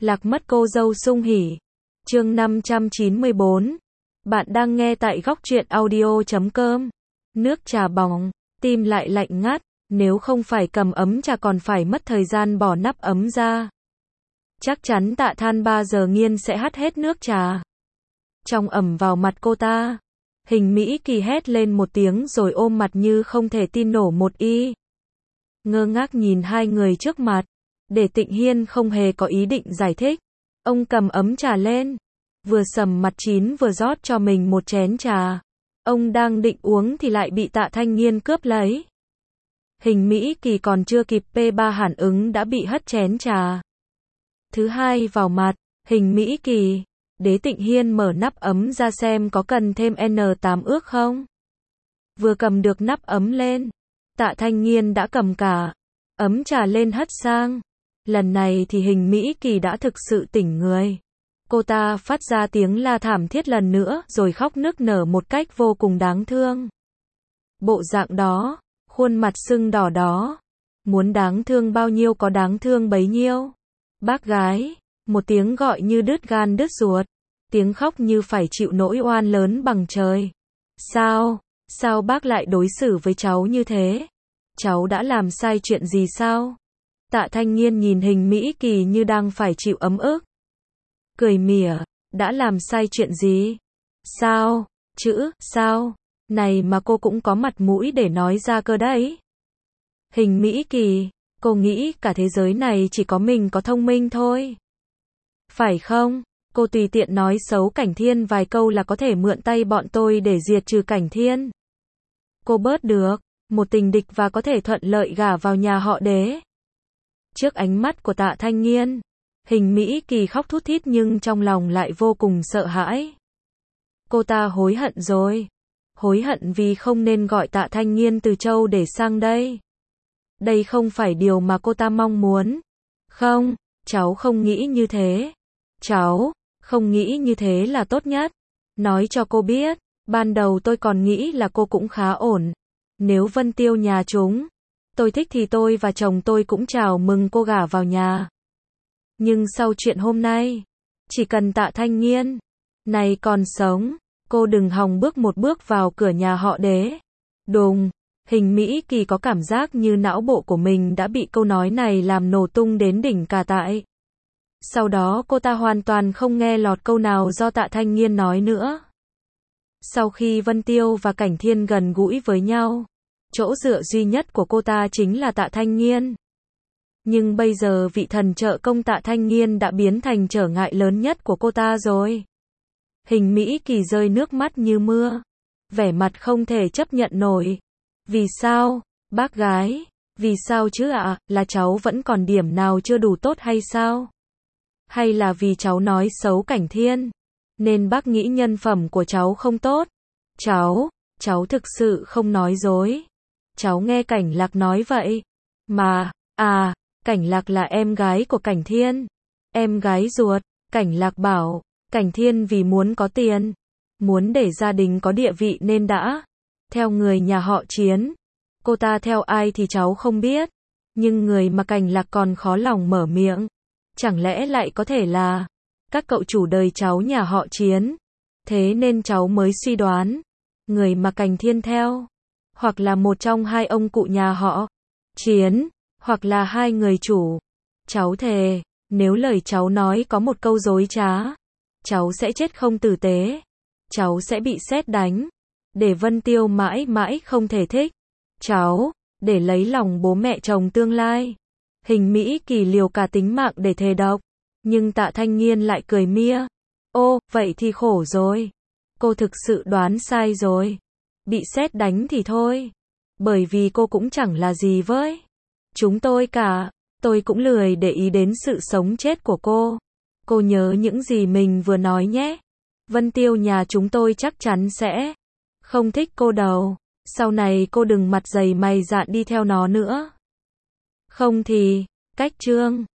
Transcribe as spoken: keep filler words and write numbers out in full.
Lạc mất cô dâu sung hỉ. Chương năm trăm chín mươi bốn. Bạn đang nghe tại góc truyện audio chấm com. Nước trà bỏng, tim lại lạnh ngắt, nếu không phải cầm ấm trà còn phải mất thời gian bỏ nắp ấm ra. Chắc chắn Tạ Than ba giờ nghiên sẽ hắt hết nước trà. Trong ẩm vào mặt cô ta. Hình Mỹ Kỳ hét lên một tiếng rồi ôm mặt như không thể tin nổ một y. Ngơ ngác nhìn hai người trước mặt. Để Tịnh Hiên không hề có ý định giải thích. Ông cầm ấm trà lên. Vừa sầm mặt chín vừa rót cho mình một chén trà. Ông đang định uống thì lại bị Tạ Thanh Nghiên cướp lấy. Hình Mỹ Kỳ còn chưa kịp pê ba phản ứng đã bị hất chén trà. Thứ hai vào mặt. Hình Mỹ Kỳ. Đế Tịnh Hiên mở nắp ấm ra xem có cần thêm en tám ước không. Vừa cầm được nắp ấm lên. Tạ Thanh Nghiên đã cầm cả ấm trà lên hất sang. Lần này thì Hình Mỹ Kỳ đã thực sự tỉnh người. Cô ta phát ra tiếng la thảm thiết lần nữa rồi khóc nức nở một cách vô cùng đáng thương. Bộ dạng đó, khuôn mặt sưng đỏ đó. Muốn đáng thương bao nhiêu có đáng thương bấy nhiêu. Bác gái, một tiếng gọi như đứt gan đứt ruột. Tiếng khóc như phải chịu nỗi oan lớn bằng trời. Sao, sao bác lại đối xử với cháu như thế? Cháu đã làm sai chuyện gì sao? Tạ Thanh Nghiên nhìn Hình Mỹ Kỳ như đang phải chịu ấm ức. Cười mỉa, đã làm sai chuyện gì? Sao? Chữ, sao? Này mà cô cũng có mặt mũi để nói ra cơ đấy. Hình Mỹ Kỳ, cô nghĩ cả thế giới này chỉ có mình có thông minh thôi. Phải không? Cô tùy tiện nói xấu Cảnh Thiên vài câu là có thể mượn tay bọn tôi để diệt trừ Cảnh Thiên. Cô bớt được, một tình địch và có thể thuận lợi gả vào nhà họ Đế. Trước ánh mắt của Tạ Thanh Nghiên, Hình Mỹ Kỳ khóc thút thít nhưng trong lòng lại vô cùng sợ hãi. Cô ta hối hận rồi. Hối hận vì không nên gọi Tạ Thanh Nghiên từ Châu để sang đây. Đây không phải điều mà cô ta mong muốn. Không, cháu không nghĩ như thế. Cháu, không nghĩ như thế là tốt nhất. Nói cho cô biết, ban đầu tôi còn nghĩ là cô cũng khá ổn. Nếu Vân Tiêu nhà chúng tôi thích thì tôi và chồng tôi cũng chào mừng cô gả vào nhà. Nhưng sau chuyện hôm nay, chỉ cần Tạ Thanh Nghiên này còn sống, cô đừng hòng bước một bước vào cửa nhà họ Đế. Đùng, Hình Mỹ Kỳ có cảm giác như não bộ của mình đã bị câu nói này làm nổ tung đến đỉnh cả tại. Sau đó cô ta hoàn toàn không nghe lọt câu nào do Tạ Thanh Nghiên nói nữa. Sau khi Vân Tiêu và Cảnh Thiên gần gũi với nhau, chỗ dựa duy nhất của cô ta chính là Tạ Thanh Nghiên. Nhưng bây giờ vị thần trợ công Tạ Thanh Nghiên đã biến thành trở ngại lớn nhất của cô ta rồi. Hình Mỹ Kỳ rơi nước mắt như mưa. Vẻ mặt không thể chấp nhận nổi. Vì sao, bác gái? Vì sao chứ ạ? À? Là cháu vẫn còn điểm nào chưa đủ tốt hay sao? Hay là vì cháu nói xấu Cảnh Thiên, nên bác nghĩ nhân phẩm của cháu không tốt? Cháu, cháu thực sự không nói dối. Cháu nghe Cảnh Lạc nói vậy. Mà, à, Cảnh Lạc là em gái của Cảnh Thiên. Em gái ruột. Cảnh Lạc bảo, Cảnh Thiên vì muốn có tiền, muốn để gia đình có địa vị nên đã theo người nhà họ Chiến. Cô ta theo ai thì cháu không biết. Nhưng người mà Cảnh Lạc còn khó lòng mở miệng. Chẳng lẽ lại có thể là các cậu chủ đời cháu nhà họ Chiến. Thế nên cháu mới suy đoán, người mà Cảnh Thiên theo, hoặc là một trong hai ông cụ nhà họ Chiến, hoặc là hai người chủ. Cháu thề, nếu lời cháu nói có một câu dối trá, cháu sẽ chết không tử tế. Cháu sẽ bị sét đánh. Để Vân Tiêu mãi mãi không thể thích cháu, để lấy lòng bố mẹ chồng tương lai. Hình Mỹ Kỳ liều cả tính mạng để thề độc. Nhưng Tạ Thanh Nghiên lại cười mia. Ô, vậy thì khổ rồi. Cô thực sự đoán sai rồi. Bị sét đánh thì thôi. Bởi vì cô cũng chẳng là gì với chúng tôi cả. Tôi cũng lười để ý đến sự sống chết của cô. Cô nhớ những gì mình vừa nói nhé. Vân Tiêu nhà chúng tôi chắc chắn sẽ không thích cô đâu. Sau này cô đừng mặt dày mày dạn đi theo nó nữa. Không thì, cách chương.